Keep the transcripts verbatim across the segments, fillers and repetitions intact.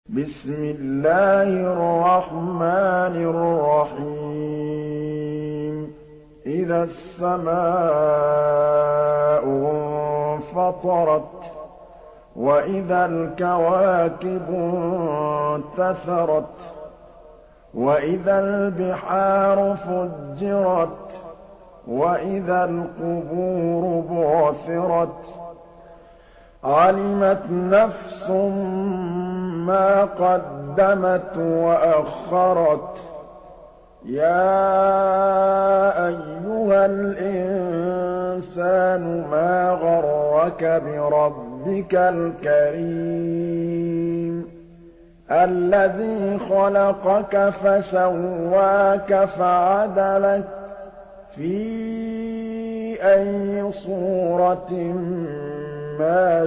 بسم الله الرحمن الرحيم إذا السماء انفطرت وإذا الكواكب انتثرت وإذا البحار فجرت وإذا القبور بعثرت علمت نفس ما قدمت وأخرت يا أيها الإنسان ما غرك بربك الكريم الذي خلقك فسواك فعدلك في أي صورة ما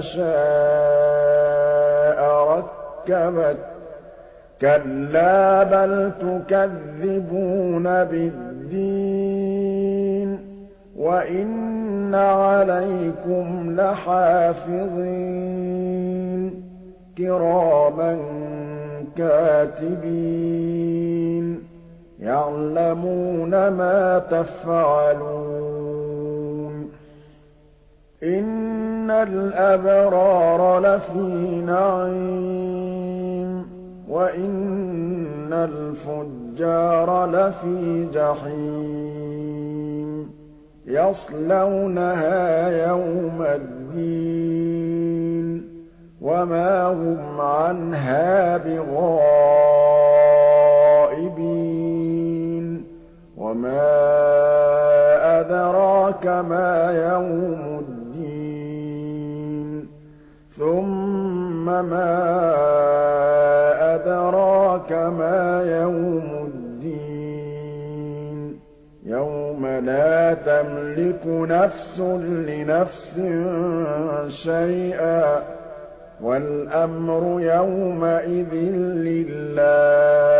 شاء ركبك كلا بل تكذبون بالدين وإن عليكم لحافظين كراما كاتبين يعلمون ما تفعلون إن الأبرار لفي نعيم وإن الفجار لفي جحيم يصلونها يوم الدين وما هم عنها بغائبين وما أدراك ما يوم الدين ثم ما أدراك ما يوم الدين يوم لا تملك نفس لنفس شيئا والأمر يومئذ لله